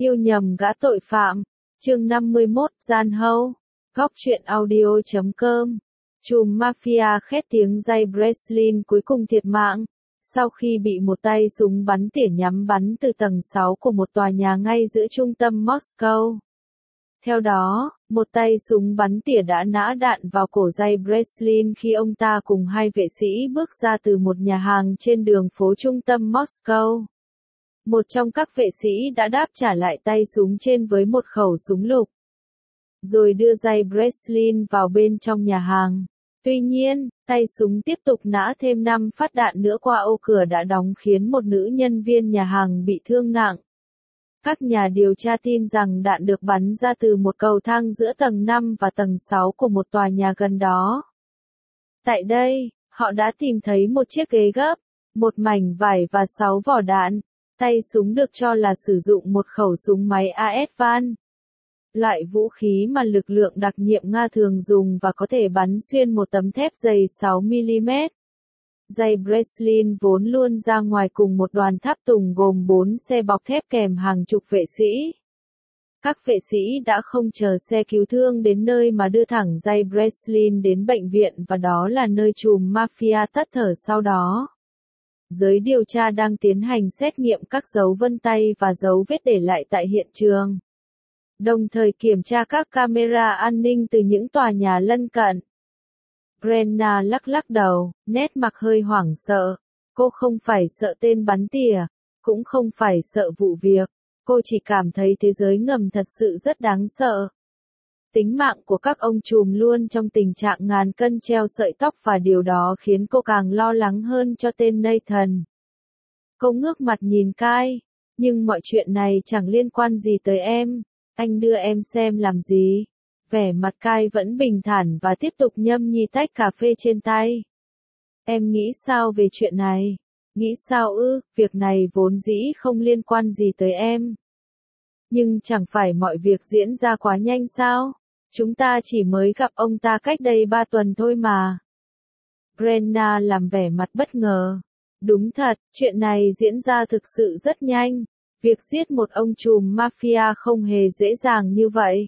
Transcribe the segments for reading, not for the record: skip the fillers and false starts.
Yêu nhầm gã tội phạm. Chương 51, Gian Hâu. Góc truyện audio.com. Trùm mafia khét tiếng Jay Breslin cuối cùng thiệt mạng, sau khi bị một tay súng bắn tỉa nhắm bắn từ tầng 6 của một tòa nhà ngay giữa trung tâm Moscow. Theo đó, một tay súng bắn tỉa đã nã đạn vào cổ Jay Breslin khi ông ta cùng hai vệ sĩ bước ra từ một nhà hàng trên đường phố trung tâm Moscow. Một trong các vệ sĩ đã đáp trả lại tay súng trên với một khẩu súng lục, rồi đưa Jay Breslin vào bên trong nhà hàng. Tuy nhiên, tay súng tiếp tục nã thêm 5 phát đạn nữa qua ô cửa đã đóng khiến một nữ nhân viên nhà hàng bị thương nặng. Các nhà điều tra tin rằng đạn được bắn ra từ một cầu thang giữa tầng 5 và tầng 6 của một tòa nhà gần đó. Tại đây, họ đã tìm thấy một chiếc ghế gấp, một mảnh vải và 6 vỏ đạn. Tay súng được cho là sử dụng một khẩu súng máy AS-van, loại vũ khí mà lực lượng đặc nhiệm Nga thường dùng và có thể bắn xuyên một tấm thép dày 6mm. Jay Breslin vốn luôn ra ngoài cùng một đoàn tháp tùng gồm 4 xe bọc thép kèm hàng chục vệ sĩ. Các vệ sĩ đã không chờ xe cứu thương đến nơi mà đưa thẳng Jay Breslin đến bệnh viện và đó là nơi trùm mafia tắt thở sau đó. Giới điều tra đang tiến hành xét nghiệm các dấu vân tay và dấu vết để lại tại hiện trường, đồng thời kiểm tra các camera an ninh từ những tòa nhà lân cận. Brenna lắc đầu, nét mặt hơi hoảng sợ. Cô không phải sợ tên bắn tỉa, cũng không phải sợ vụ việc. Cô chỉ cảm thấy thế giới ngầm thật sự rất đáng sợ. Tính mạng của các ông trùm luôn trong tình trạng ngàn cân treo sợi tóc và điều đó khiến cô càng lo lắng hơn cho tên Nathan. Cô ngước mặt nhìn Kai, nhưng mọi chuyện này chẳng liên quan gì tới em. Anh đưa em xem làm gì? Vẻ mặt Kai vẫn bình thản và tiếp tục nhâm nhi tách cà phê trên tay. Em nghĩ sao về chuyện này? Nghĩ sao ư? Việc này vốn dĩ không liên quan gì tới em. Nhưng chẳng phải mọi việc diễn ra quá nhanh sao? Chúng ta chỉ mới gặp ông ta cách đây 3 tuần thôi mà. Brenna làm vẻ mặt bất ngờ. Đúng thật, chuyện này diễn ra thực sự rất nhanh. Việc giết một ông trùm mafia không hề dễ dàng như vậy.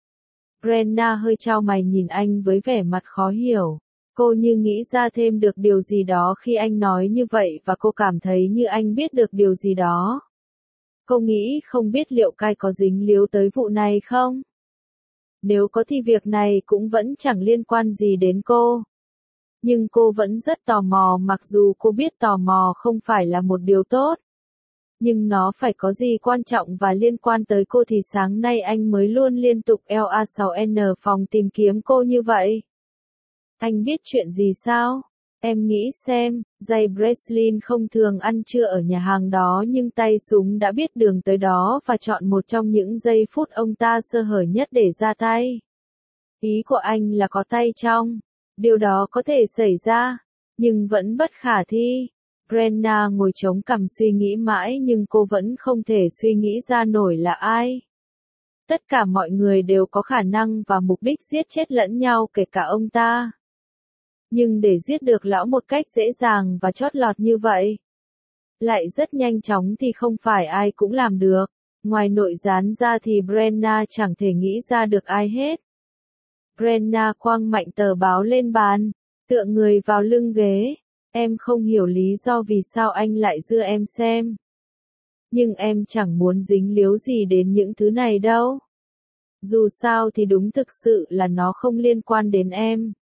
Brenna hơi chau mày nhìn anh với vẻ mặt khó hiểu. Cô như nghĩ ra thêm được điều gì đó khi anh nói như vậy và cô cảm thấy như anh biết được điều gì đó. Cô nghĩ không biết liệu Kai có dính líu tới vụ này không? Nếu có thì việc này cũng vẫn chẳng liên quan gì đến cô. Nhưng cô vẫn rất tò mò mặc dù cô biết tò mò không phải là một điều tốt. Nhưng nó phải có gì quan trọng và liên quan tới cô thì sáng nay anh mới luôn liên tục LA6N phòng tìm kiếm cô như vậy. Anh biết chuyện gì sao? Em nghĩ xem, Jay Breslin không thường ăn trưa ở nhà hàng đó nhưng tay súng đã biết đường tới đó và chọn một trong những giây phút ông ta sơ hở nhất để ra tay. Ý của anh là có tay trong. Điều đó có thể xảy ra, nhưng vẫn bất khả thi. Brenna ngồi chống cằm suy nghĩ mãi nhưng cô vẫn không thể suy nghĩ ra nổi là ai. Tất cả mọi người đều có khả năng và mục đích giết chết lẫn nhau kể cả ông ta. Nhưng để giết được lão một cách dễ dàng và chót lọt như vậy, lại rất nhanh chóng thì không phải ai cũng làm được. Ngoài nội gián ra thì Brenna chẳng thể nghĩ ra được ai hết. Brenna quăng mạnh tờ báo lên bàn, tựa người vào lưng ghế. Em không hiểu lý do vì sao anh lại đưa em xem. Nhưng em chẳng muốn dính líu gì đến những thứ này đâu. Dù sao thì đúng thực sự là nó không liên quan đến em.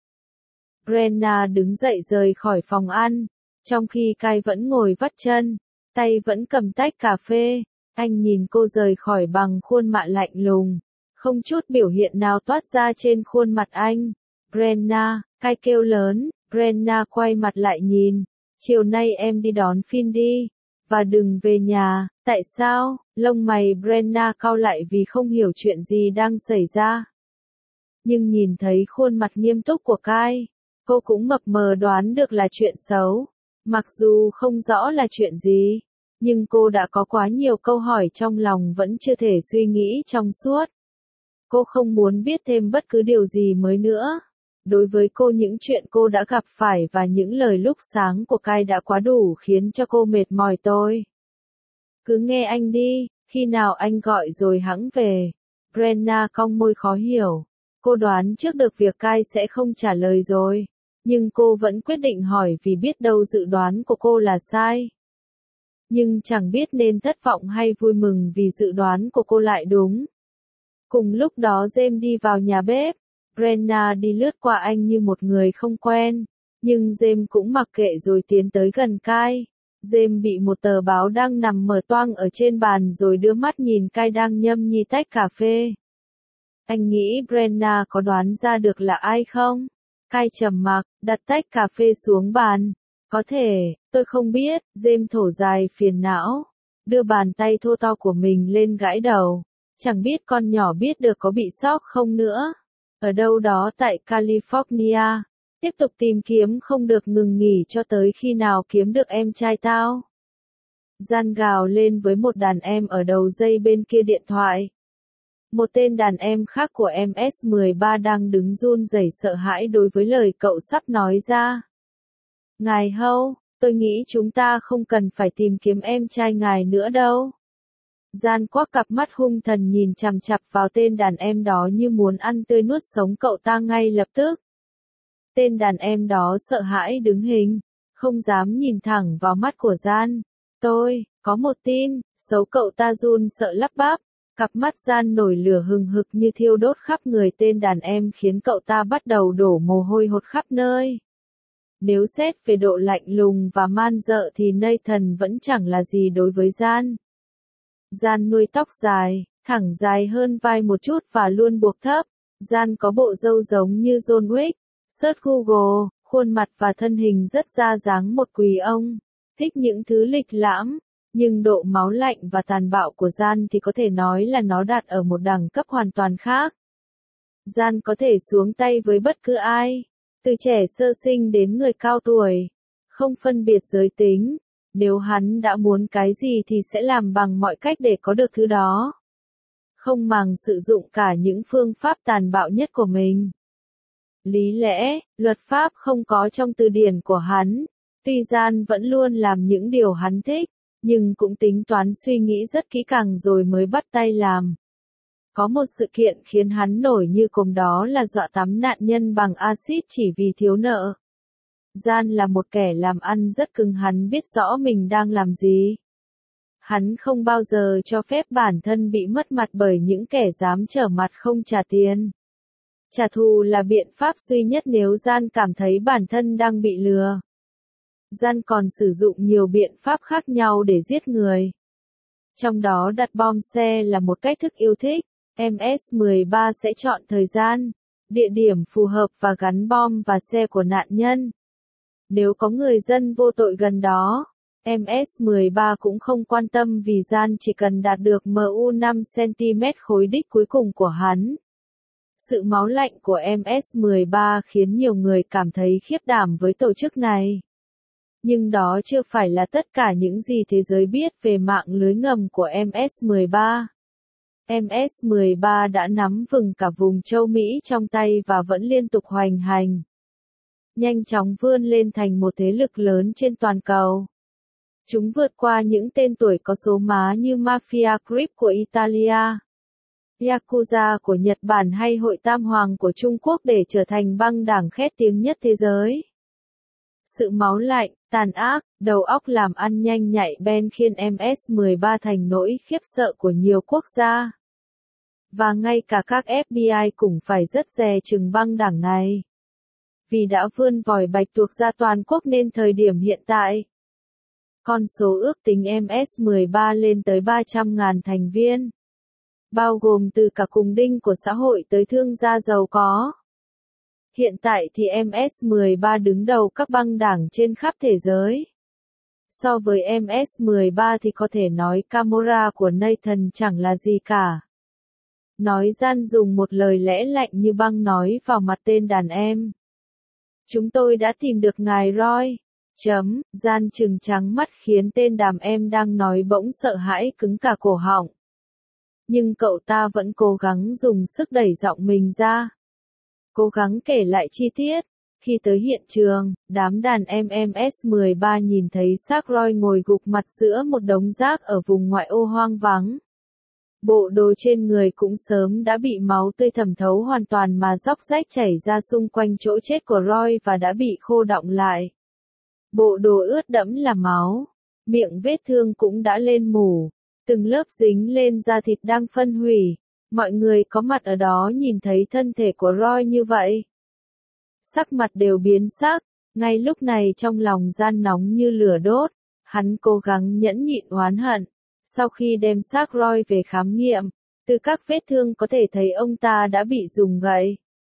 Brenna đứng dậy rời khỏi phòng ăn, trong khi Kai vẫn ngồi vắt chân, tay vẫn cầm tách cà phê. Anh nhìn cô rời khỏi bằng khuôn mặt lạnh lùng, không chút biểu hiện nào toát ra trên khuôn mặt anh. Brenna, Kai kêu lớn. Brenna quay mặt lại nhìn. Chiều nay em đi đón Finn đi. Và đừng về nhà. Tại sao? Lông mày Brenna cau lại vì không hiểu chuyện gì đang xảy ra. Nhưng nhìn thấy khuôn mặt nghiêm túc của Kai, cô cũng mập mờ đoán được là chuyện xấu. Mặc dù không rõ là chuyện gì, nhưng cô đã có quá nhiều câu hỏi trong lòng vẫn chưa thể suy nghĩ trong suốt. Cô không muốn biết thêm bất cứ điều gì mới nữa. Đối với cô những chuyện cô đã gặp phải và những lời lúc sáng của Kai đã quá đủ khiến cho cô mệt mỏi tôi. Cứ nghe anh đi, Khi nào anh gọi rồi hẵng về? Brenna cong môi khó hiểu. Cô đoán trước được việc Kai sẽ không trả lời rồi. Nhưng cô vẫn quyết định hỏi vì biết đâu dự đoán của cô là sai. Nhưng chẳng biết nên thất vọng hay vui mừng vì dự đoán của cô lại đúng. Cùng lúc đó James đi vào nhà bếp. Brenna đi lướt qua anh như một người không quen. Nhưng James cũng mặc kệ rồi tiến tới gần Kai. James bị một tờ báo đang nằm mở toang ở trên bàn rồi đưa mắt nhìn Kai đang nhâm nhi tách cà phê. Anh nghĩ Brenna có đoán ra được là ai không? Kai trầm mặc, đặt tách cà phê xuống bàn. Có thể, tôi không biết, James thổ dài phiền não. Đưa bàn tay thô to của mình lên gãi đầu. Chẳng biết con nhỏ biết được có bị sốc không nữa. Ở đâu đó tại California. Tiếp tục tìm kiếm không được ngừng nghỉ cho tới khi nào kiếm được em trai tao. Gian gào lên với một đàn em ở đầu dây bên kia điện thoại. Một tên đàn em khác của MS-13 đang đứng run rẩy sợ hãi đối với lời cậu sắp nói ra. Ngài Hâu, tôi nghĩ chúng ta không cần phải tìm kiếm em trai ngài nữa đâu. Gian quắc cặp mắt hung thần nhìn chằm chằm vào tên đàn em đó như muốn ăn tươi nuốt sống cậu ta ngay lập tức. Tên đàn em đó sợ hãi đứng hình, không dám nhìn thẳng vào mắt của Gian. Tôi, có một tin, xấu cậu ta run sợ lắp bắp. Cặp mắt Gian nổi lửa hừng hực như thiêu đốt khắp người tên đàn em khiến cậu ta bắt đầu đổ mồ hôi hột khắp nơi. Nếu xét về độ lạnh lùng và man dợ thì Nathan vẫn chẳng là gì đối với Gian. Gian nuôi tóc dài, thẳng dài hơn vai một chút và luôn buộc thấp. Gian có bộ râu giống như John Wick. Search Google, khuôn mặt và thân hình rất ra dáng một quý ông. Thích những thứ lịch lãm. Nhưng độ máu lạnh và tàn bạo của Gian thì có thể nói là nó đặt ở một đẳng cấp hoàn toàn khác. Gian có thể xuống tay với bất cứ ai, từ trẻ sơ sinh đến người cao tuổi, không phân biệt giới tính. Nếu hắn đã muốn cái gì thì sẽ làm bằng mọi cách để có được thứ đó. Không màng sử dụng cả những phương pháp tàn bạo nhất của mình. Lý lẽ, luật pháp không có trong từ điển của hắn. Tuy Gian vẫn luôn làm những điều hắn thích, nhưng cũng tính toán suy nghĩ rất kỹ càng rồi mới bắt tay làm. Có một sự kiện khiến hắn nổi như cồn đó là dọa tắm nạn nhân bằng axit chỉ vì thiếu nợ. Gian là một kẻ làm ăn rất cứng, hắn biết rõ mình đang làm gì. Hắn không bao giờ cho phép bản thân bị mất mặt bởi những kẻ dám trở mặt không trả tiền. Trả thù là biện pháp duy nhất nếu Gian cảm thấy bản thân đang bị lừa. Gian còn sử dụng nhiều biện pháp khác nhau để giết người. Trong đó đặt bom xe là một cách thức yêu thích. MS-13 sẽ chọn thời gian, địa điểm phù hợp và gắn bom vào xe của nạn nhân. Nếu có người dân vô tội gần đó, MS-13 cũng không quan tâm vì Gian chỉ cần đạt được MU 5cm khối đích cuối cùng của hắn. Sự máu lạnh của MS-13 khiến nhiều người cảm thấy khiếp đảm với tổ chức này. Nhưng đó chưa phải là tất cả những gì thế giới biết về mạng lưới ngầm của MS-13. MS-13 đã nắm vững cả vùng châu Mỹ trong tay và vẫn liên tục hoành hành. Nhanh chóng vươn lên thành một thế lực lớn trên toàn cầu. Chúng vượt qua những tên tuổi có số má như Mafia Grip của Italia, Yakuza của Nhật Bản hay Hội Tam Hoàng của Trung Quốc để trở thành băng đảng khét tiếng nhất thế giới. Sự máu lạnh, tàn ác, đầu óc làm ăn nhanh nhạy bén khiến MS-13 thành nỗi khiếp sợ của nhiều quốc gia. Và ngay cả các FBI cũng phải rất dè chừng băng đảng này. Vì đã vươn vòi bạch tuộc ra toàn quốc nên thời điểm hiện tại, con số ước tính MS-13 lên tới 300.000 thành viên. Bao gồm từ cả cùng đinh của xã hội tới thương gia giàu có. Hiện tại thì MS-13 đứng đầu các băng đảng trên khắp thế giới. So với MS-13 thì có thể nói Camorra của Nathan chẳng là gì cả. Nói Gian dùng một lời lẽ lạnh như băng nói vào mặt tên đàn em. Chúng tôi đã tìm được ngài Roy. Gian trừng trắng mắt khiến tên đàn em đang nói bỗng sợ hãi cứng cả cổ họng. Nhưng cậu ta vẫn cố gắng dùng sức đẩy giọng mình ra. Cố gắng kể lại chi tiết. Khi tới hiện trường, đám đàn em MS-13 nhìn thấy xác Roy ngồi gục mặt giữa một đống rác ở vùng ngoại ô hoang vắng. Bộ đồ trên người cũng sớm đã bị máu tươi thẩm thấu hoàn toàn mà róc rách chảy ra xung quanh chỗ chết của Roy và đã bị khô đọng lại. Bộ đồ ướt đẫm là máu, miệng vết thương cũng đã lên mủ, từng lớp dính lên da thịt đang phân hủy. Mọi người có mặt ở đó nhìn thấy thân thể của Roy như vậy. Sắc mặt đều biến sắc, ngay lúc này trong lòng Gian nóng như lửa đốt, hắn cố gắng nhẫn nhịn oán hận. Sau khi đem xác Roy về khám nghiệm, từ các vết thương có thể thấy ông ta đã bị dùng gậy,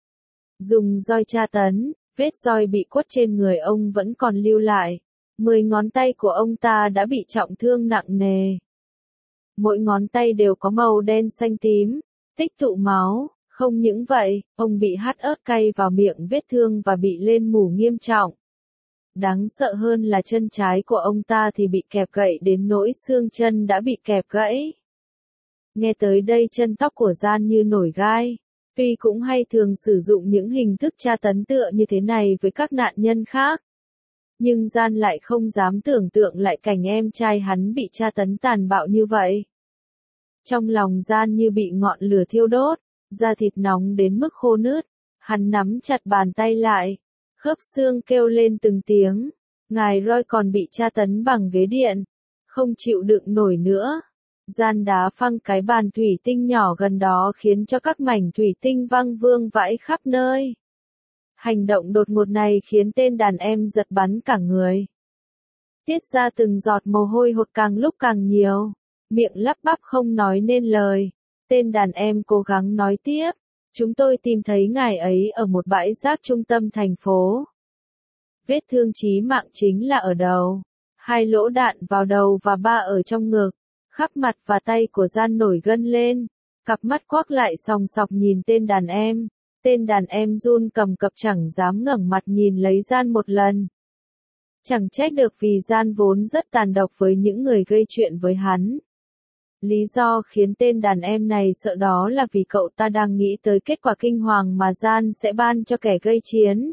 dùng roi tra tấn, vết roi bị quất trên người ông vẫn còn lưu lại. 10 ngón tay của ông ta đã bị trọng thương nặng nề. Mỗi ngón tay đều có màu đen xanh tím, tích tụ máu. Không những vậy, ông bị hắt ớt cay vào miệng vết thương và bị lên mủ nghiêm trọng. Đáng sợ hơn là chân trái của ông ta thì bị kẹp gậy đến nỗi xương chân đã bị kẹp gãy. Nghe tới đây chân tóc của Gian như nổi gai. Tuy cũng hay thường sử dụng những hình thức tra tấn tựa như thế này với các nạn nhân khác. Nhưng Gian lại không dám tưởng tượng lại cảnh em trai hắn bị tra tấn tàn bạo như vậy. Trong lòng Gian như bị ngọn lửa thiêu đốt, da thịt nóng đến mức khô nứt. Hắn nắm chặt bàn tay lại, khớp xương kêu lên từng tiếng. Ngài Roy còn bị tra tấn bằng ghế điện, không chịu đựng nổi nữa. Gian đá phăng cái bàn thủy tinh nhỏ gần đó khiến cho các mảnh thủy tinh văng vương vãi khắp nơi. Hành động đột ngột này khiến tên đàn em giật bắn cả người. Tiết ra từng giọt mồ hôi hột càng lúc càng nhiều, miệng lắp bắp không nói nên lời. Tên đàn em cố gắng nói tiếp, chúng tôi tìm thấy ngài ấy ở một bãi rác trung tâm thành phố. Vết thương chí mạng chính là ở đầu, 2 lỗ đạn vào đầu và 3 ở trong ngực. Khắp mặt và tay của Gian nổi gân lên, cặp mắt quắc lại sòng sọc nhìn tên đàn em. Tên đàn em run cầm cập chẳng dám ngẩng mặt nhìn lấy Gian một lần. Chẳng trách được vì Gian vốn rất tàn độc với những người gây chuyện với hắn. Lý do khiến tên đàn em này sợ đó là vì cậu ta đang nghĩ tới kết quả kinh hoàng mà Gian sẽ ban cho kẻ gây chiến.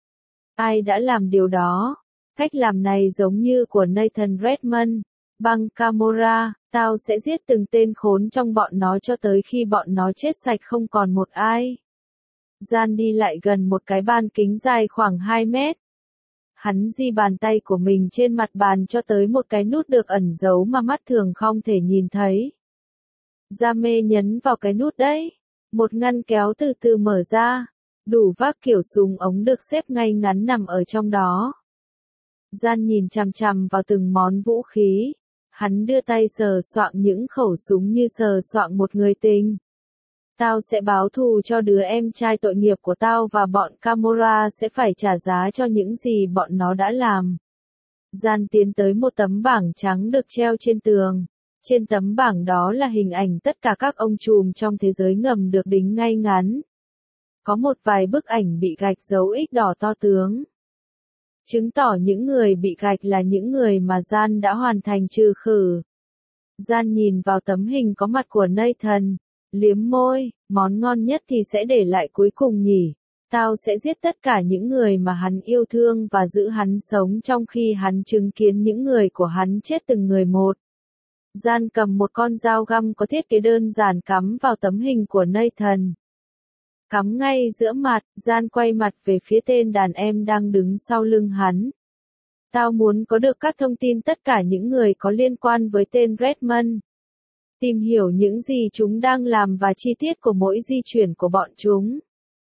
Ai đã làm điều đó? Cách làm này giống như của Nathan Redmond. Bằng camera, tao sẽ giết từng tên khốn trong bọn nó cho tới khi bọn nó chết sạch không còn một ai. Gian đi lại gần một cái bàn kính dài khoảng 2 mét. Hắn di bàn tay của mình trên mặt bàn cho tới một cái nút được ẩn giấu mà mắt thường không thể nhìn thấy. Gia mê nhấn vào cái nút đấy. Một ngăn kéo từ từ mở ra. Đủ vác kiểu súng ống được xếp ngay ngắn nằm ở trong đó. Gian nhìn chằm chằm vào từng món vũ khí. Hắn đưa tay sờ soạng những khẩu súng như sờ soạng một người tình. Tao sẽ báo thù cho đứa em trai tội nghiệp của tao và bọn Camorra sẽ phải trả giá cho những gì bọn nó đã làm. Gian tiến tới một tấm bảng trắng được treo trên tường. Trên tấm bảng đó là hình ảnh tất cả các ông trùm trong thế giới ngầm được đính ngay ngắn. Có một vài bức ảnh bị gạch dấu X đỏ to tướng. Chứng tỏ những người bị gạch là những người mà Gian đã hoàn thành trừ khử. Gian nhìn vào tấm hình có mặt của Nathan, liếm môi, món ngon nhất thì sẽ để lại cuối cùng nhỉ. Tao sẽ giết tất cả những người mà hắn yêu thương và giữ hắn sống trong khi hắn chứng kiến những người của hắn chết từng người một. Gian cầm một con dao găm có thiết kế đơn giản cắm vào tấm hình của Nathan. Cắm ngay giữa mặt, Gian quay mặt về phía tên đàn em đang đứng sau lưng hắn. Tao muốn có được các thông tin tất cả những người có liên quan với tên Redmond. Tìm hiểu những gì chúng đang làm và chi tiết của mỗi di chuyển của bọn chúng.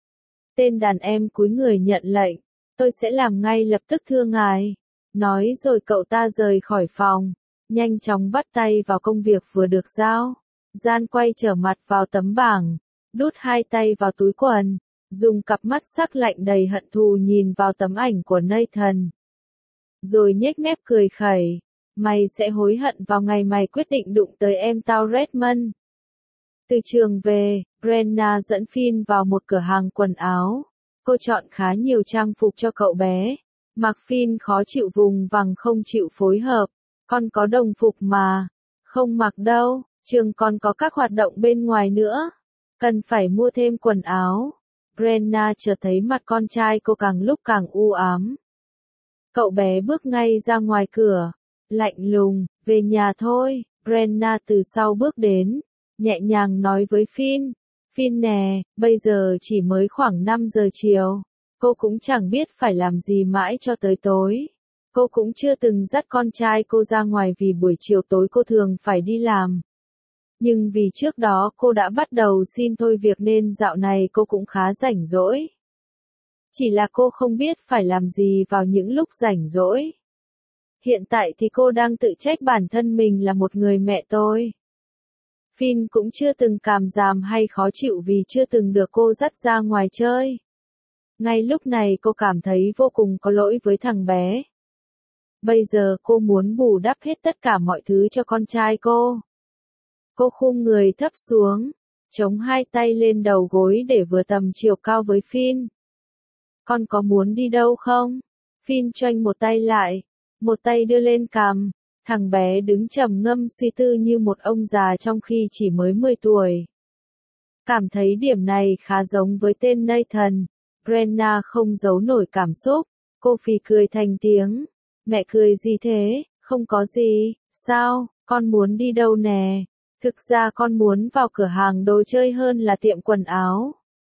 Tên đàn em cúi người nhận lệnh. Tôi sẽ làm ngay lập tức thưa ngài. Nói rồi cậu ta rời khỏi phòng. Nhanh chóng bắt tay vào công việc vừa được giao. Gian quay trở mặt vào tấm bảng. Đút 2 tay vào túi quần. Dùng cặp mắt sắc lạnh đầy hận thù nhìn vào tấm ảnh của Nathan. Rồi nhếch mép cười khẩy. Mày sẽ hối hận vào ngày mày quyết định đụng tới em tao Redmond. Từ trường về, Brenna dẫn Finn vào một cửa hàng quần áo. Cô chọn khá nhiều trang phục cho cậu bé. Mặc Finn khó chịu vùng vằng không chịu phối hợp. Con có đồng phục mà. Không mặc đâu, trường còn có các hoạt động bên ngoài nữa. Cần phải mua thêm quần áo. Brenna chợt thấy mặt con trai cô càng lúc càng u ám. Cậu bé bước ngay ra ngoài cửa. Lạnh lùng, về nhà thôi. Brenna từ sau bước đến. nhẹ nhàng nói với Finn. Finn nè, bây giờ chỉ mới khoảng 5 giờ chiều. Cô cũng chẳng biết phải làm gì mãi cho tới tối. Cô cũng chưa từng dắt con trai cô ra ngoài vì buổi chiều tối cô thường phải đi làm. Nhưng vì trước đó cô đã bắt đầu xin thôi việc nên dạo này cô cũng khá rảnh rỗi. Chỉ là cô không biết phải làm gì vào những lúc rảnh rỗi. Hiện tại thì cô đang tự trách bản thân mình là một người mẹ tôi. Finn cũng chưa từng càm ràm hay khó chịu vì chưa từng được cô dắt ra ngoài chơi. Ngay lúc này cô cảm thấy vô cùng có lỗi với thằng bé. Bây giờ cô muốn bù đắp hết tất cả mọi thứ cho con trai cô. Cô khum người thấp xuống, chống hai tay lên đầu gối để vừa tầm chiều cao với Finn. Con có muốn đi đâu không? Finn choanh một tay lại, một tay đưa lên cằm. Thằng bé đứng trầm ngâm suy tư như một ông già trong khi chỉ mới 10 tuổi. Cảm thấy điểm này khá giống với tên Nathan. Brenna không giấu nổi cảm xúc. Cô phì cười thành tiếng. Mẹ cười gì thế? Không có gì. Sao? Con muốn đi đâu nè? Thực ra con muốn vào cửa hàng đồ chơi hơn là tiệm quần áo.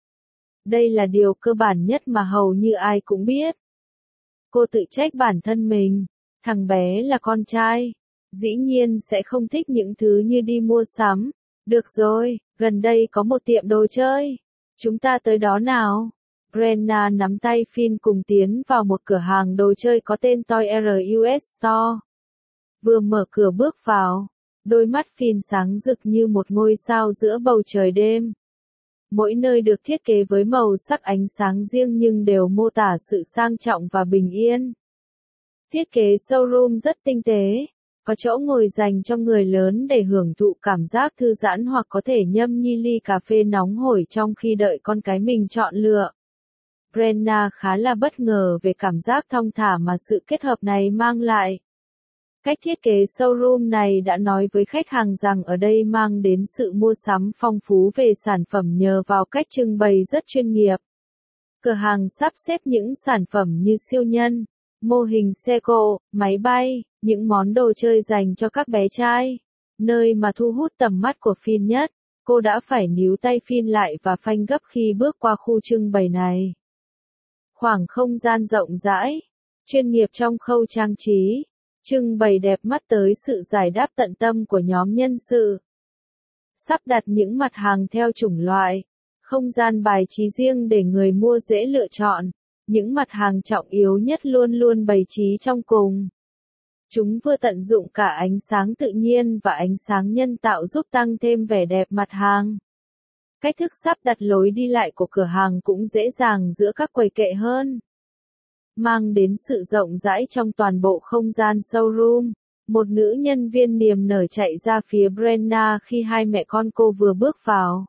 Đây là điều cơ bản nhất mà hầu như ai cũng biết. Cô tự trách bản thân mình. Thằng bé là con trai. Dĩ nhiên sẽ không thích những thứ như đi mua sắm. Được rồi, gần đây có một tiệm đồ chơi. Chúng ta tới đó nào. Brenna nắm tay Finn cùng tiến vào một cửa hàng đồ chơi có tên Toys R Us Store. Vừa mở cửa bước vào, đôi mắt Finn sáng rực như một ngôi sao giữa bầu trời đêm. Mỗi nơi được thiết kế với màu sắc ánh sáng riêng nhưng đều mô tả sự sang trọng và bình yên. Thiết kế showroom rất tinh tế, có chỗ ngồi dành cho người lớn để hưởng thụ cảm giác thư giãn hoặc có thể nhâm nhi ly cà phê nóng hổi trong khi đợi con cái mình chọn lựa. Brenna khá là bất ngờ về cảm giác thong thả mà sự kết hợp này mang lại. Cách thiết kế showroom này đã nói với khách hàng rằng ở đây mang đến sự mua sắm phong phú về sản phẩm nhờ vào cách trưng bày rất chuyên nghiệp. Cửa hàng sắp xếp những sản phẩm như siêu nhân, mô hình xe cộ, máy bay, những món đồ chơi dành cho các bé trai. Nơi mà thu hút tầm mắt của Finn nhất, cô đã phải níu tay Finn lại và phanh gấp khi bước qua khu trưng bày này. Khoảng không gian rộng rãi, chuyên nghiệp trong khâu trang trí, trưng bày đẹp mắt tới sự giải đáp tận tâm của nhóm nhân sự. Sắp đặt những mặt hàng theo chủng loại, không gian bài trí riêng để người mua dễ lựa chọn, những mặt hàng trọng yếu nhất luôn luôn bày trí trong cùng. Chúng vừa tận dụng cả ánh sáng tự nhiên và ánh sáng nhân tạo giúp tăng thêm vẻ đẹp mặt hàng. Cách thức sắp đặt lối đi lại của cửa hàng cũng dễ dàng giữa các quầy kệ hơn. Mang đến sự rộng rãi trong toàn bộ không gian showroom. Một nữ nhân viên niềm nở chạy ra phía Brenna khi hai mẹ con cô vừa bước vào.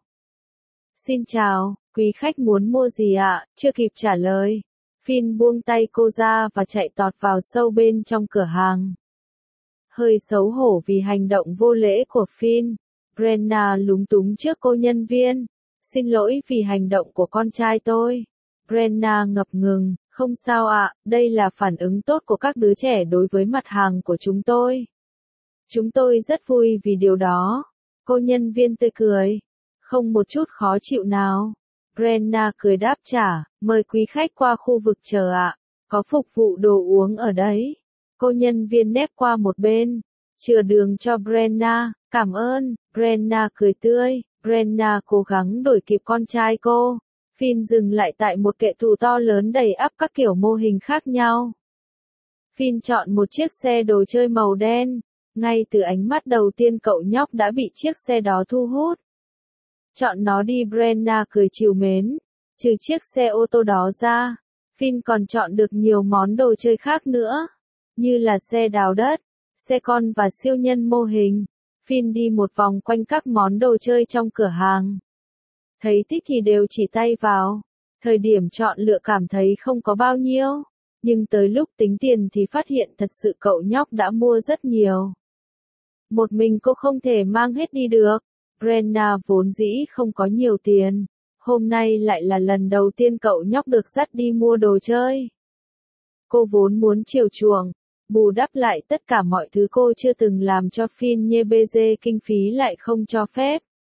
Xin chào, quý khách muốn mua gì ạ? Chưa kịp trả lời. Finn buông tay cô ra và chạy tọt vào sâu bên trong cửa hàng. Hơi xấu hổ vì hành động vô lễ của Finn, Brenna lúng túng trước cô nhân viên. Xin lỗi vì hành động của con trai tôi. Brenna ngập ngừng, không sao ạ, đây là phản ứng tốt của các đứa trẻ đối với mặt hàng của chúng tôi. Chúng tôi rất vui vì điều đó. Cô nhân viên tươi cười, không một chút khó chịu nào. Brenna cười đáp trả, mời quý khách qua khu vực chờ ạ, có phục vụ đồ uống ở đấy. Cô nhân viên nép qua một bên, chừa đường cho Brenna, cảm ơn. Brenna cười tươi, Brenna cố gắng đuổi kịp con trai cô. Finn dừng lại tại một kệ tủ to lớn đầy ắp các kiểu mô hình khác nhau. Finn chọn một chiếc xe đồ chơi màu đen. Ngay từ ánh mắt đầu tiên cậu nhóc đã bị chiếc xe đó thu hút. Chọn nó đi, Brenna cười trìu mến. Trừ chiếc xe ô tô đó ra, Finn còn chọn được nhiều món đồ chơi khác nữa, như là xe đào đất, xe con và siêu nhân mô hình. Finn đi một vòng quanh các món đồ chơi trong cửa hàng. Thấy thích thì đều chỉ tay vào. Thời điểm chọn lựa cảm thấy không có bao nhiêu, nhưng tới lúc tính tiền thì phát hiện thật sự cậu nhóc đã mua rất nhiều. Một mình cô không thể mang hết đi được. Brenna vốn dĩ không có nhiều tiền. Hôm nay lại là lần đầu tiên cậu nhóc được dắt đi mua đồ chơi. Cô vốn muốn chiều chuộng, bù đắp lại tất cả mọi thứ cô chưa từng làm cho Finn, nhưng bây giờ kinh phí lại không cho phép.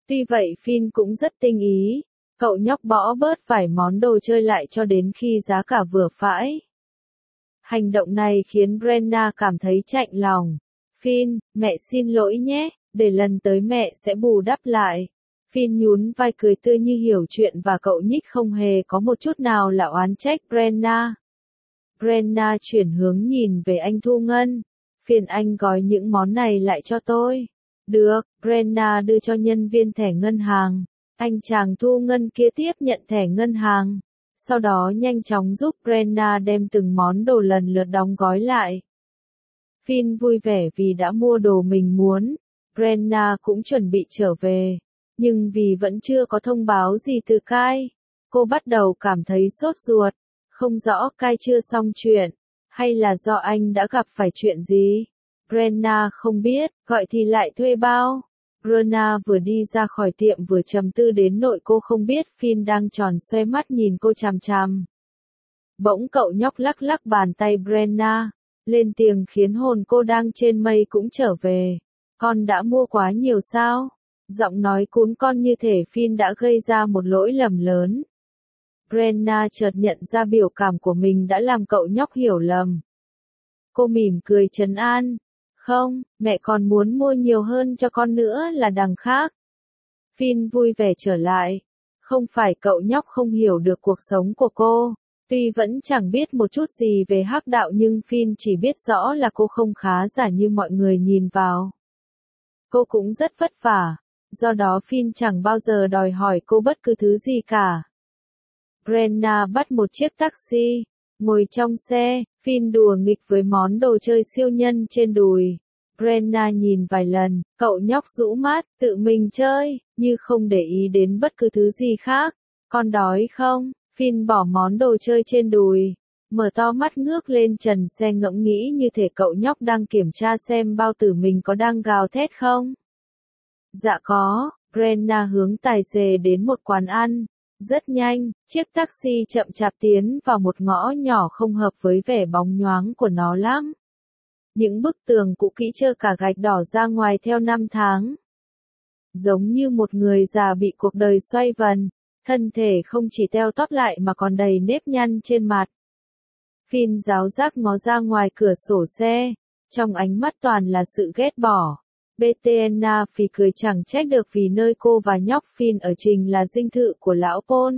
Tuy vậy Finn cũng rất tinh ý, cậu nhóc bỏ bớt vài món đồ chơi lại cho đến khi giá cả vừa phải. Hành động này khiến Brenna cảm thấy chạnh lòng. Finn, mẹ xin lỗi nhé, để lần tới mẹ sẽ bù đắp lại. Finn nhún vai cười tươi như hiểu chuyện và cậu nhích không hề có một chút nào là oán trách Brenna. Brenna chuyển hướng nhìn về anh Thu Ngân. Phiền anh gói những món này lại cho tôi. Được, Brenna đưa cho nhân viên thẻ ngân hàng. Anh chàng Thu Ngân kia tiếp nhận thẻ ngân hàng. Sau đó nhanh chóng giúp Brenna đem từng món đồ lần lượt đóng gói lại. Finn vui vẻ vì đã mua đồ mình muốn. Brenna cũng chuẩn bị trở về. Nhưng vì vẫn chưa có thông báo gì từ Kai, cô bắt đầu cảm thấy sốt ruột. Không rõ Kai chưa xong chuyện, hay là do anh đã gặp phải chuyện gì. Brenna không biết, gọi thì lại thuê bao. Brenna vừa đi ra khỏi tiệm vừa trầm tư đến nỗi cô không biết Finn đang tròn xoe mắt nhìn cô chằm chằm. Bỗng cậu nhóc lắc lắc bàn tay Brenna, lên tiếng khiến hồn cô đang trên mây cũng trở về. Con đã mua quá nhiều sao? Giọng nói cún con như thể Finn đã gây ra một lỗi lầm lớn. Brenna chợt nhận ra biểu cảm của mình đã làm cậu nhóc hiểu lầm. Cô mỉm cười trấn an. Không, mẹ còn muốn mua nhiều hơn cho con nữa là đằng khác. Finn vui vẻ trở lại. Không phải cậu nhóc không hiểu được cuộc sống của cô. Tuy vẫn chẳng biết một chút gì về hắc đạo nhưng Finn chỉ biết rõ là cô không khá giả như mọi người nhìn vào. Cô cũng rất vất vả. Do đó Finn chẳng bao giờ đòi hỏi cô bất cứ thứ gì cả. Brenna bắt một chiếc taxi. Ngồi trong xe, Finn đùa nghịch với món đồ chơi siêu nhân trên đùi. Brenna nhìn vài lần, cậu nhóc rũ mắt, tự mình chơi, như không để ý đến bất cứ thứ gì khác. Con đói không? Finn bỏ món đồ chơi trên đùi, mở to mắt ngước lên trần xe ngẫm nghĩ như thể cậu nhóc đang kiểm tra xem bao tử mình có đang gào thét không. Dạ có, Brenna hướng tài xế đến một quán ăn. Rất nhanh, chiếc taxi chậm chạp tiến vào một ngõ nhỏ không hợp với vẻ bóng nhoáng của nó lắm. Những bức tường cũ kỹ trơ cả gạch đỏ ra ngoài theo năm tháng. Giống như một người già bị cuộc đời xoay vần, thân thể không chỉ teo tóp lại mà còn đầy nếp nhăn trên mặt. Finn giáo giác ngó ra ngoài cửa sổ xe, trong ánh mắt toàn là sự ghét bỏ. Betena phì cười chẳng trách được vì nơi cô và nhóc Finn ở trình là dinh thự của lão Paul.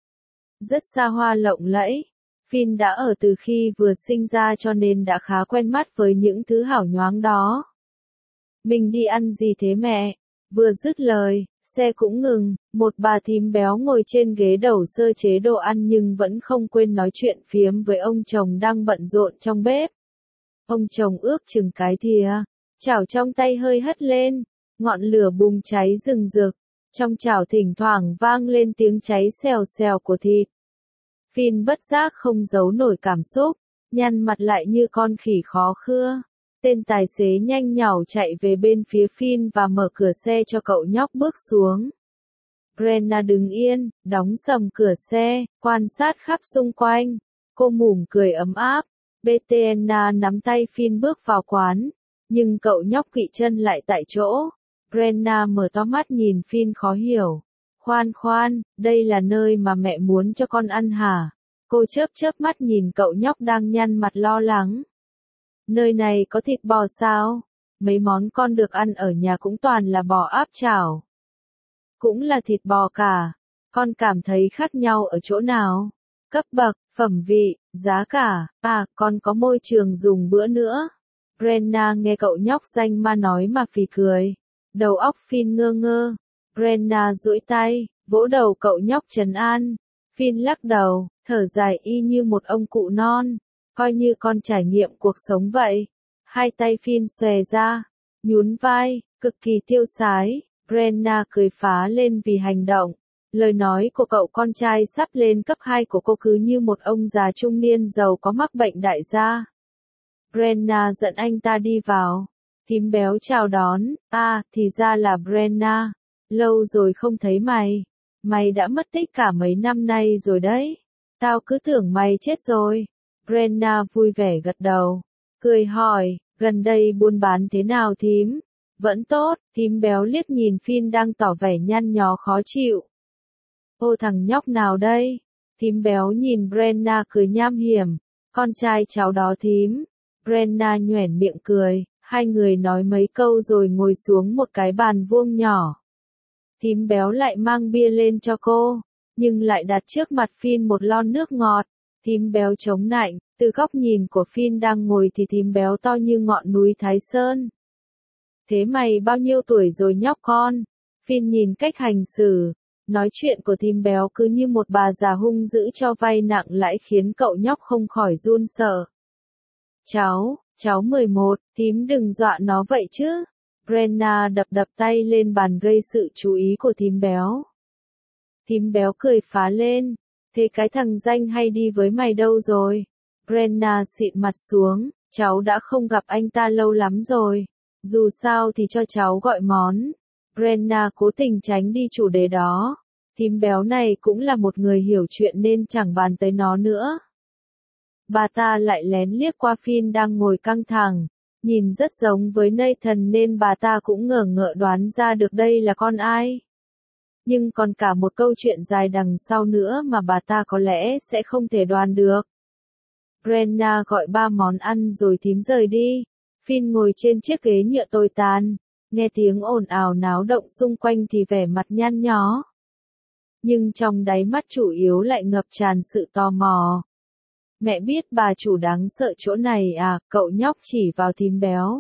Rất xa hoa lộng lẫy. Finn đã ở từ khi vừa sinh ra cho nên đã khá quen mắt với những thứ hảo nhoáng đó. Mình đi ăn gì thế mẹ? Vừa dứt lời, xe cũng ngừng, một bà thím béo ngồi trên ghế đầu sơ chế đồ ăn nhưng vẫn không quên nói chuyện phiếm với ông chồng đang bận rộn trong bếp. Ông chồng ước chừng cái thìa, chảo trong tay hơi hất lên, ngọn lửa bùng cháy rừng rực, trong chảo thỉnh thoảng vang lên tiếng cháy xèo xèo của thịt. Finn bất giác không giấu nổi cảm xúc, nhăn mặt lại như con khỉ khó khưa. Tên tài xế nhanh nhảu chạy về bên phía Finn và mở cửa xe cho cậu nhóc bước xuống. Brenna đứng yên, đóng sầm cửa xe, quan sát khắp xung quanh. Cô mỉm cười ấm áp. Betena nắm tay Finn bước vào quán, nhưng cậu nhóc kỵ chân lại tại chỗ. Brenna mở to mắt nhìn Finn khó hiểu. Khoan, đây là nơi mà mẹ muốn cho con ăn hả? Cô chớp chớp mắt nhìn cậu nhóc đang nhăn mặt lo lắng. Nơi này có thịt bò sao? Mấy món con được ăn ở nhà cũng toàn là bò áp chảo. Cũng là thịt bò cả. Con cảm thấy khác nhau ở chỗ nào? Cấp bậc, phẩm vị, giá cả, còn có môi trường dùng bữa nữa. Brenna nghe cậu nhóc danh ma nói mà phì cười. Đầu óc Finn ngơ ngơ. Brenna duỗi tay, vỗ đầu cậu nhóc trấn an. Finn lắc đầu, thở dài y như một ông cụ non. Coi như con trải nghiệm cuộc sống vậy. Hai tay Finn xòe ra, nhún vai, cực kỳ tiêu sái. Brenna cười phá lên vì hành động. Lời nói của cậu con trai sắp lên cấp 2 của cô cứ như một ông già trung niên giàu có mắc bệnh đại gia. Brenna dẫn anh ta đi vào. Thím béo chào đón. Thì ra là Brenna. Lâu rồi không thấy mày. Mày đã mất tích cả mấy năm nay rồi đấy. Tao cứ tưởng mày chết rồi. Brenna vui vẻ gật đầu. Cười hỏi, gần đây buôn bán thế nào thím? Vẫn tốt, thím béo liếc nhìn Finn đang tỏ vẻ nhăn nhó khó chịu. Ô thằng nhóc nào đây? Thím béo nhìn Brenna cười nham hiểm. Con trai cháu đó thím. Brenna nhoẻn miệng cười, hai người nói mấy câu rồi ngồi xuống một cái bàn vuông nhỏ. Thím béo lại mang bia lên cho cô, nhưng lại đặt trước mặt Finn một lon nước ngọt. Thím béo chống nạnh, từ góc nhìn của Finn đang ngồi thì thím béo to như ngọn núi Thái Sơn. Thế mày bao nhiêu tuổi rồi nhóc con? Finn nhìn cách hành xử, nói chuyện của thím béo cứ như một bà già hung dữ cho vay nặng lãi khiến cậu nhóc không khỏi run sợ. Cháu 11, thím đừng dọa nó vậy chứ. Brenna đập đập tay lên bàn gây sự chú ý của thím béo. Thím béo cười phá lên, thế cái thằng danh hay đi với mày đâu rồi? Brenna xịn mặt xuống, cháu đã không gặp anh ta lâu lắm rồi. Dù sao thì cho cháu gọi món. Brenna cố tình tránh đi chủ đề đó. Thím béo này cũng là một người hiểu chuyện nên chẳng bàn tới nó nữa. Bà ta lại lén liếc qua Finn đang ngồi căng thẳng, nhìn rất giống với Nathan nên bà ta cũng ngờ ngợ đoán ra được đây là con ai. Nhưng còn cả một câu chuyện dài đằng sau nữa mà bà ta có lẽ sẽ không thể đoán được. Brenna gọi 3 món ăn rồi thím rời đi. Finn ngồi trên chiếc ghế nhựa tồi tàn, nghe tiếng ồn ào náo động xung quanh thì vẻ mặt nhăn nhó. Nhưng trong đáy mắt chủ yếu lại ngập tràn sự tò mò. Mẹ biết bà chủ đáng sợ chỗ này à, cậu nhóc chỉ vào thím béo.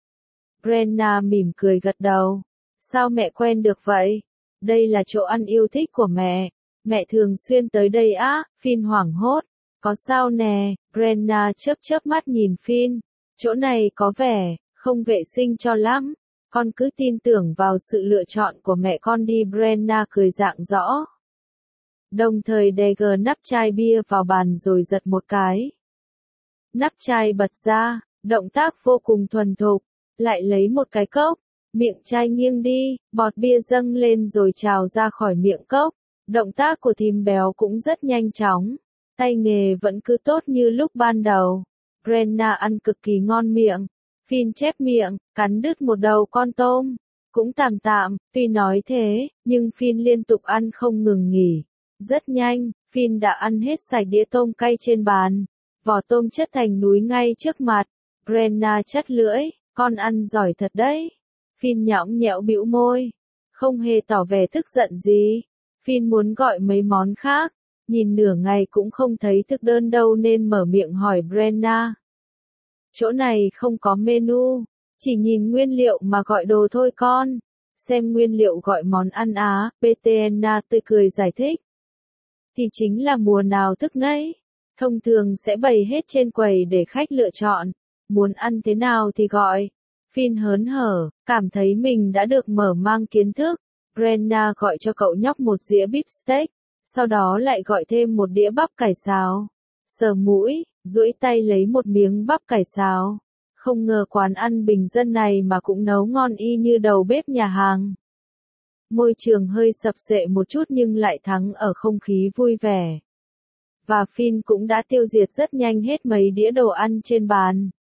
Brenna mỉm cười gật đầu. Sao mẹ quen được vậy? Đây là chỗ ăn yêu thích của mẹ. Mẹ thường xuyên tới đây á, Finn hoảng hốt. Có sao nè, Brenna chớp chớp mắt nhìn Finn. Chỗ này có vẻ không vệ sinh cho lắm. Con cứ tin tưởng vào sự lựa chọn của mẹ con đi. Brenna cười rạng rõ. Đồng thời đè gờ nắp chai bia vào bàn rồi giật một cái. Nắp chai bật ra, động tác vô cùng thuần thục, lại lấy một cái cốc, miệng chai nghiêng đi, bọt bia dâng lên rồi trào ra khỏi miệng cốc. Động tác của thím béo cũng rất nhanh chóng, tay nghề vẫn cứ tốt như lúc ban đầu. Brenna ăn cực kỳ ngon miệng. Finn chép miệng, cắn đứt một đầu con tôm. Cũng tạm tạm, tuy nói thế, nhưng Finn liên tục ăn không ngừng nghỉ. Rất nhanh, Finn đã ăn hết sạch đĩa tôm cay trên bàn. Vỏ tôm chất thành núi ngay trước mặt. Brenna chắt lưỡi, con ăn giỏi thật đấy. Finn nhõng nhẽo bĩu môi. Không hề tỏ vẻ tức giận gì. Finn muốn gọi mấy món khác. Nhìn nửa ngày cũng không thấy thực đơn đâu nên mở miệng hỏi Brenna. Chỗ này không có menu, chỉ nhìn nguyên liệu mà gọi đồ thôi con. Xem nguyên liệu gọi món ăn á, Brenna tươi cười giải thích. Thì chính là mùa nào thức nấy. Thông thường sẽ bày hết trên quầy để khách lựa chọn. Muốn ăn thế nào thì gọi. Finn hớn hở, cảm thấy mình đã được mở mang kiến thức. Brenna gọi cho cậu nhóc một dĩa beef steak. Sau đó lại gọi thêm một đĩa bắp cải xào. Sờ mũi, duỗi tay lấy một miếng bắp cải xào. Không ngờ quán ăn bình dân này mà cũng nấu ngon y như đầu bếp nhà hàng. Môi trường hơi sập sệ một chút nhưng lại thắng ở không khí vui vẻ. Và Finn cũng đã tiêu diệt rất nhanh hết mấy đĩa đồ ăn trên bàn.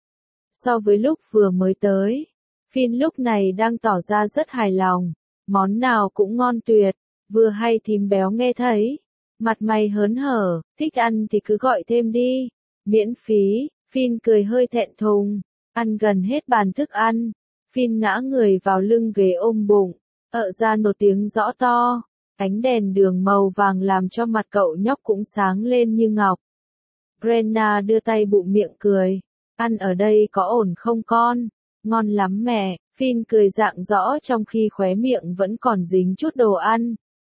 So với lúc vừa mới tới, Finn lúc này đang tỏ ra rất hài lòng. Món nào cũng ngon tuyệt. Vừa hay thím béo nghe thấy. Mặt mày hớn hở, thích ăn thì cứ gọi thêm đi. Miễn phí, Finn cười hơi thẹn thùng. Ăn gần hết bàn thức ăn. Finn ngã người vào lưng ghế ôm bụng. Ra một tiếng rõ to. Ánh đèn đường màu vàng làm cho mặt cậu nhóc cũng sáng lên như ngọc. Brenna đưa tay bụng miệng cười. Ăn ở đây có ổn không con? Ngon lắm mẹ. Finn cười rạng rõ trong khi khóe miệng vẫn còn dính chút đồ ăn.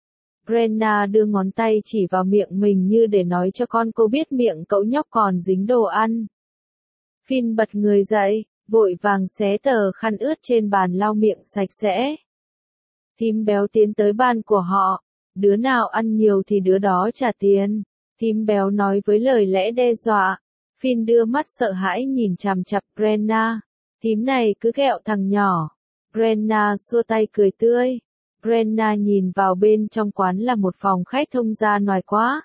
Brenna đưa ngón tay chỉ vào miệng mình như để nói cho con cô biết miệng cậu nhóc còn dính đồ ăn. Finn bật người dậy, vội vàng xé tờ khăn ướt trên bàn lau miệng sạch sẽ. Thím béo tiến tới bàn của họ. Đứa nào ăn nhiều thì đứa đó trả tiền. Thím béo nói với lời lẽ đe dọa. Finn đưa mắt sợ hãi nhìn chằm chằm Brenna. Thím này cứ ghẹo thằng nhỏ. Brenna xua tay cười tươi. Brenna nhìn vào bên trong quán là một phòng khách thông ra ngoài quá.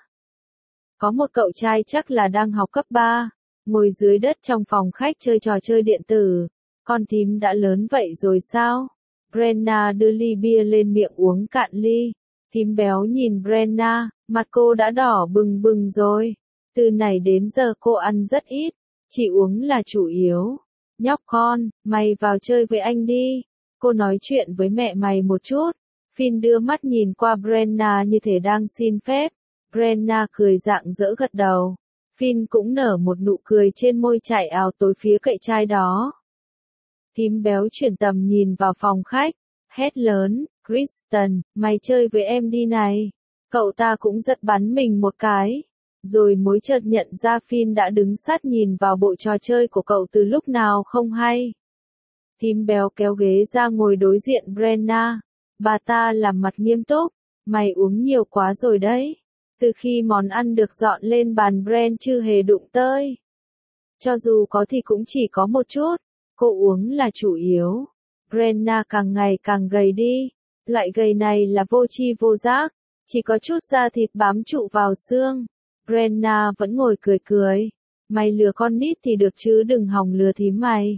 Có một cậu trai chắc là đang học cấp 3, ngồi dưới đất trong phòng khách chơi trò chơi điện tử. Con thím đã lớn vậy rồi sao? Brenna đưa ly bia lên miệng uống cạn ly. Thím béo nhìn Brenna, mặt cô đã đỏ bừng bừng rồi. Từ này đến giờ cô ăn rất ít, chỉ uống là chủ yếu. Nhóc con, mày vào chơi với anh đi. Cô nói chuyện với mẹ mày một chút. Finn đưa mắt nhìn qua Brenna như thể đang xin phép. Brenna cười rạng rỡ gật đầu. Finn cũng nở một nụ cười trên môi chạy ào tới phía cậy trai đó. Thím béo chuyển tầm nhìn vào phòng khách, hét lớn, Kristen, mày chơi với em đi này. Cậu ta cũng giật bắn mình một cái. Rồi mới chợt nhận ra Finn đã đứng sát nhìn vào bộ trò chơi của cậu từ lúc nào không hay. Thím béo kéo ghế ra ngồi đối diện Brenna. Bà ta làm mặt nghiêm túc, mày uống nhiều quá rồi đấy. Từ khi món ăn được dọn lên bàn Bren chưa hề đụng tới. Cho dù có thì cũng chỉ có một chút, cô uống là chủ yếu. Brenna càng ngày càng gầy đi. Loại gầy này là vô tri vô giác, chỉ có chút da thịt bám trụ vào xương. Brenna vẫn ngồi cười cười. Mày lừa con nít thì được chứ đừng hòng lừa thím mày.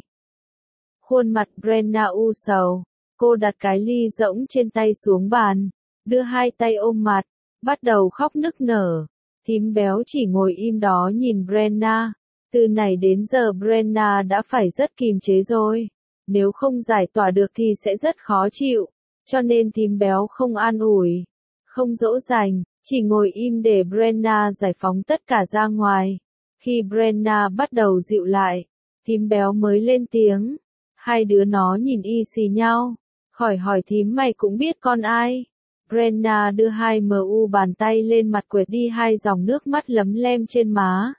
Khuôn mặt Brenna u sầu. Cô đặt cái ly rỗng trên tay xuống bàn, đưa hai tay ôm mặt, bắt đầu khóc nức nở. Thím béo chỉ ngồi im đó nhìn Brenna. Từ này đến giờ Brenna đã phải rất kìm chế rồi. Nếu không giải tỏa được thì sẽ rất khó chịu. Cho nên thím béo không an ủi, không dỗ dành, chỉ ngồi im để Brenna giải phóng tất cả ra ngoài. Khi Brenna bắt đầu dịu lại, thím béo mới lên tiếng. Hai đứa nó nhìn y xì nhau. Khỏi hỏi thím mày cũng biết con ai. Brenna đưa hai bàn tay lên mặt quệt đi hai dòng nước mắt lấm lem trên má.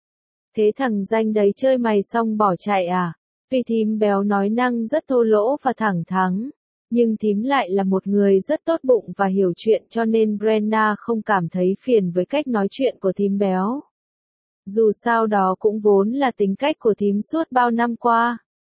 Thế thằng danh đấy chơi mày xong bỏ chạy à? Vì thím béo nói năng rất thô lỗ và thẳng thắn. Nhưng thím lại là một người rất tốt bụng và hiểu chuyện cho nên Brenna không cảm thấy phiền với cách nói chuyện của thím béo. Dù sao đó cũng vốn là tính cách của thím suốt bao năm qua.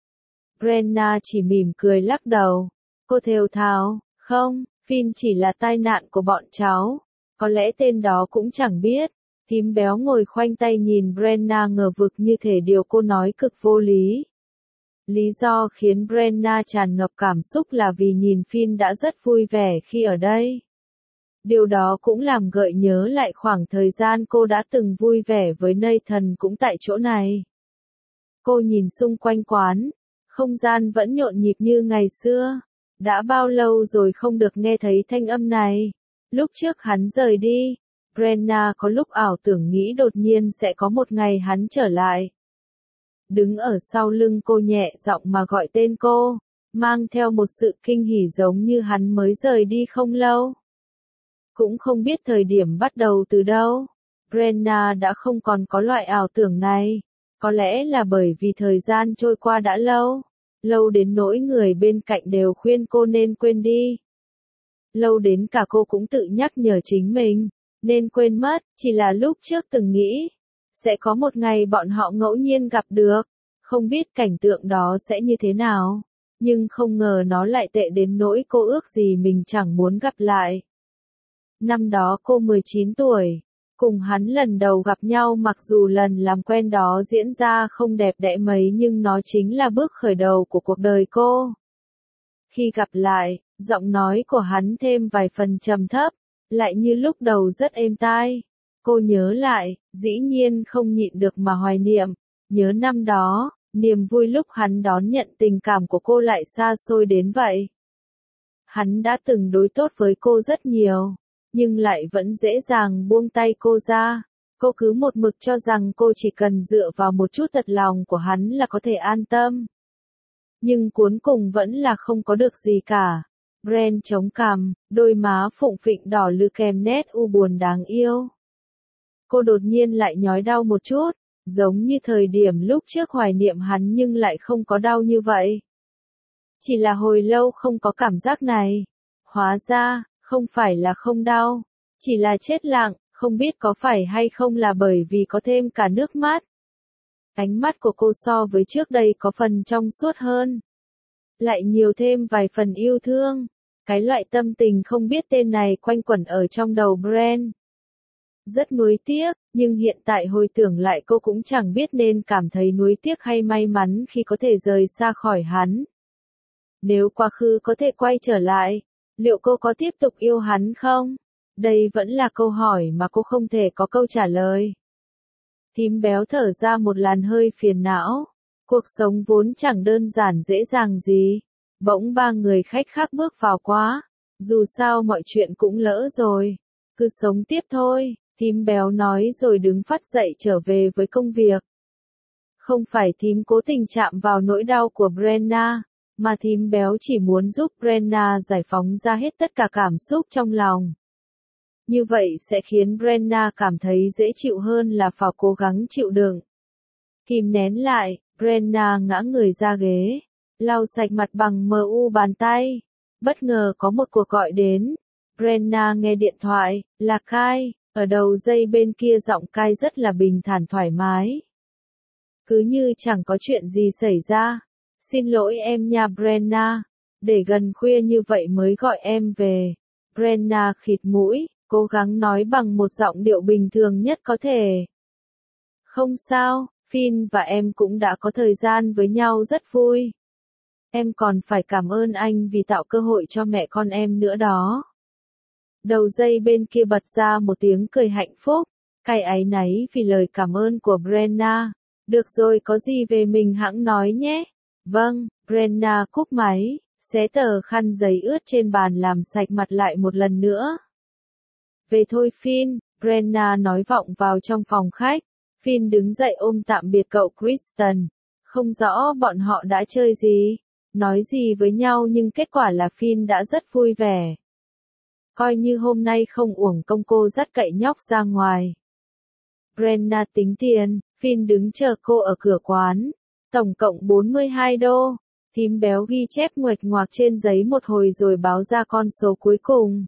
Brenna chỉ mỉm cười lắc đầu. Cô thều thào, không, Finn chỉ là tai nạn của bọn cháu. Có lẽ tên đó cũng chẳng biết. Thím béo ngồi khoanh tay nhìn Brenna ngờ vực như thể điều cô nói cực vô lý. Lý do khiến Brenna tràn ngập cảm xúc là vì nhìn Finn đã rất vui vẻ khi ở đây. Điều đó cũng làm gợi nhớ lại khoảng thời gian cô đã từng vui vẻ với Nathan cũng tại chỗ này. Cô nhìn xung quanh quán, không gian vẫn nhộn nhịp như ngày xưa. Đã bao lâu rồi không được nghe thấy thanh âm này. Lúc trước hắn rời đi, Brenna có lúc ảo tưởng nghĩ đột nhiên sẽ có một ngày hắn trở lại. Đứng ở sau lưng cô nhẹ giọng mà gọi tên cô, mang theo một sự kinh hỉ giống như hắn mới rời đi không lâu. Cũng không biết thời điểm bắt đầu từ đâu, Brenna đã không còn có loại ảo tưởng này. Có lẽ là bởi vì thời gian trôi qua đã lâu. Lâu đến nỗi người bên cạnh đều khuyên cô nên quên đi. Lâu đến cả cô cũng tự nhắc nhở chính mình, nên quên mất, chỉ là lúc trước từng nghĩ. Sẽ có một ngày bọn họ ngẫu nhiên gặp được, không biết cảnh tượng đó sẽ như thế nào. Nhưng không ngờ nó lại tệ đến nỗi cô ước gì mình chẳng muốn gặp lại. Năm đó cô 19 tuổi. Cùng hắn lần đầu gặp nhau mặc dù lần làm quen đó diễn ra không đẹp đẽ mấy nhưng nó chính là bước khởi đầu của cuộc đời cô. Khi gặp lại, giọng nói của hắn thêm vài phần trầm thấp, lại như lúc đầu rất êm tai. Cô nhớ lại, dĩ nhiên không nhịn được mà hoài niệm, nhớ năm đó, niềm vui lúc hắn đón nhận tình cảm của cô lại xa xôi đến vậy. Hắn đã từng đối tốt với cô rất nhiều. Nhưng lại vẫn dễ dàng buông tay cô ra. Cô cứ một mực cho rằng cô chỉ cần dựa vào một chút thật lòng của hắn là có thể an tâm. Nhưng cuối cùng vẫn là không có được gì cả. Bren chống cằm, đôi má phụng phịnh đỏ lừ kèm nét u buồn đáng yêu. Cô đột nhiên lại nhói đau một chút, giống như thời điểm lúc trước hoài niệm hắn nhưng lại không có đau như vậy. Chỉ là hồi lâu không có cảm giác này. Hóa ra, không phải là không đau, chỉ là chết lặng, không biết có phải hay không là bởi vì có thêm cả nước mắt. Ánh mắt của cô so với trước đây có phần trong suốt hơn. Lại nhiều thêm vài phần yêu thương. Cái loại tâm tình không biết tên này quanh quẩn ở trong đầu Bren. Rất nuối tiếc, nhưng hiện tại hồi tưởng lại cô cũng chẳng biết nên cảm thấy nuối tiếc hay may mắn khi có thể rời xa khỏi hắn. Nếu quá khứ có thể quay trở lại, liệu cô có tiếp tục yêu hắn không? Đây vẫn là câu hỏi mà cô không thể có câu trả lời. Thím béo thở ra một làn hơi phiền não. Cuộc sống vốn chẳng đơn giản dễ dàng gì. Bỗng ba người khách khác bước vào quá. Dù sao mọi chuyện cũng lỡ rồi. Cứ sống tiếp thôi, thím béo nói rồi đứng phắt dậy trở về với công việc. Không phải thím cố tình chạm vào nỗi đau của Brenna, mà thím béo chỉ muốn giúp Brenna giải phóng ra hết tất cả cảm xúc trong lòng. Như vậy sẽ khiến Brenna cảm thấy dễ chịu hơn là phải cố gắng chịu đựng. Kìm nén lại, Brenna ngã người ra ghế, lau sạch mặt bằng bàn tay. Bất ngờ có một cuộc gọi đến. Brenna nghe điện thoại, là Kai, ở đầu dây bên kia giọng Kai rất là bình thản thoải mái. Cứ như chẳng có chuyện gì xảy ra. Xin lỗi em nha Brenna, để gần khuya như vậy mới gọi em về. Brenna khịt mũi, cố gắng nói bằng một giọng điệu bình thường nhất có thể. Không sao, Finn và em cũng đã có thời gian với nhau rất vui. Em còn phải cảm ơn anh vì tạo cơ hội cho mẹ con em nữa đó. Đầu dây bên kia bật ra một tiếng cười hạnh phúc, Kai áy náy vì lời cảm ơn của Brenna. Được rồi, có gì về mình hẵng nói nhé. Vâng, Brenna cúp máy, xé tờ khăn giấy ướt trên bàn làm sạch mặt lại một lần nữa. Về thôi Finn, Brenna nói vọng vào trong phòng khách. Finn đứng dậy ôm tạm biệt cậu Kristen. Không rõ bọn họ đã chơi gì, nói gì với nhau nhưng kết quả là Finn đã rất vui vẻ. Coi như hôm nay không uổng công cô dắt cậy nhóc ra ngoài. Brenna tính tiền, Finn đứng chờ cô ở cửa quán. Tổng cộng 42 đô. Thím béo ghi chép nguệch ngoạc trên giấy một hồi rồi báo ra con số cuối cùng.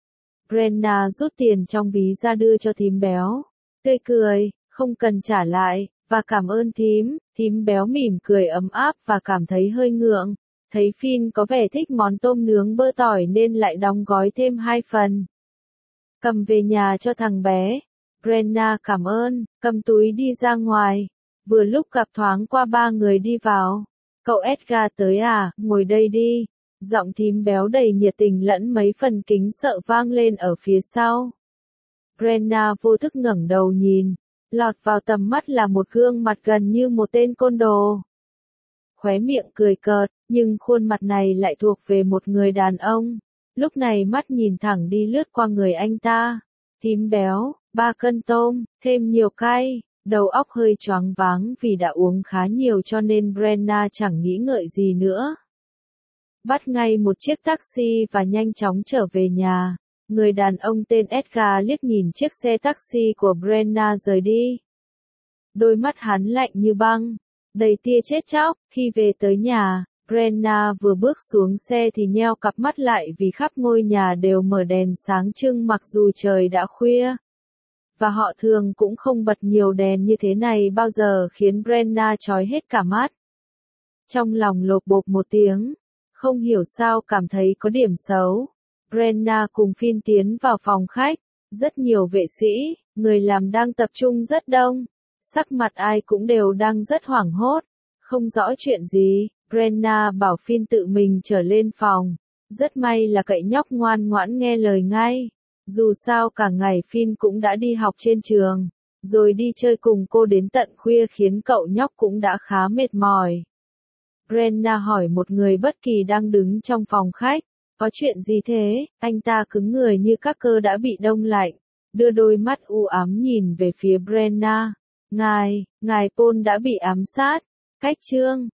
Brenna rút tiền trong ví ra đưa cho thím béo. Tươi cười, không cần trả lại, và cảm ơn thím béo mỉm cười ấm áp và cảm thấy hơi ngượng. Thấy Finn có vẻ thích món tôm nướng bơ tỏi nên lại đóng gói thêm 2 phần. Cầm về nhà cho thằng bé. Brenna cảm ơn, cầm túi đi ra ngoài. Vừa lúc gặp thoáng qua 3 người đi vào. Cậu Edgar tới à, ngồi đây đi. Giọng thím béo đầy nhiệt tình lẫn mấy phần kính sợ vang lên ở phía sau. Brenna vô thức ngẩng đầu nhìn. Lọt vào tầm mắt là một gương mặt gần như một tên côn đồ. Khóe miệng cười cợt, nhưng khuôn mặt này lại thuộc về một người đàn ông. Lúc này mắt nhìn thẳng đi lướt qua người anh ta. Thím béo, 3 cân tôm, thêm nhiều cay. Đầu óc hơi choáng váng vì đã uống khá nhiều cho nên Brenna chẳng nghĩ ngợi gì nữa. Bắt ngay một chiếc taxi và nhanh chóng trở về nhà. Người đàn ông tên Edgar liếc nhìn chiếc xe taxi của Brenna rời đi. Đôi mắt hắn lạnh như băng, đầy tia chết chóc. Khi về tới nhà, Brenna vừa bước xuống xe thì nheo cặp mắt lại vì khắp ngôi nhà đều mở đèn sáng trưng mặc dù trời đã khuya. Và họ thường cũng không bật nhiều đèn như thế này bao giờ khiến Brenna chói hết cả mắt. Trong lòng lộp bộp một tiếng, không hiểu sao cảm thấy có điểm xấu. Brenna cùng Finn tiến vào phòng khách, rất nhiều vệ sĩ, người làm đang tập trung rất đông. Sắc mặt ai cũng đều đang rất hoảng hốt. Không rõ chuyện gì, Brenna bảo Finn tự mình trở lên phòng. Rất may là cậy nhóc ngoan ngoãn nghe lời ngay. Dù sao cả ngày Finn cũng đã đi học trên trường, rồi đi chơi cùng cô đến tận khuya khiến cậu nhóc cũng đã khá mệt mỏi. Brenna hỏi một người bất kỳ đang đứng trong phòng khách, có chuyện gì thế? Anh ta cứng người như các cơ đã bị đông lạnh, đưa đôi mắt u ám nhìn về phía Brenna. Ngài Paul đã bị ám sát. Cách chương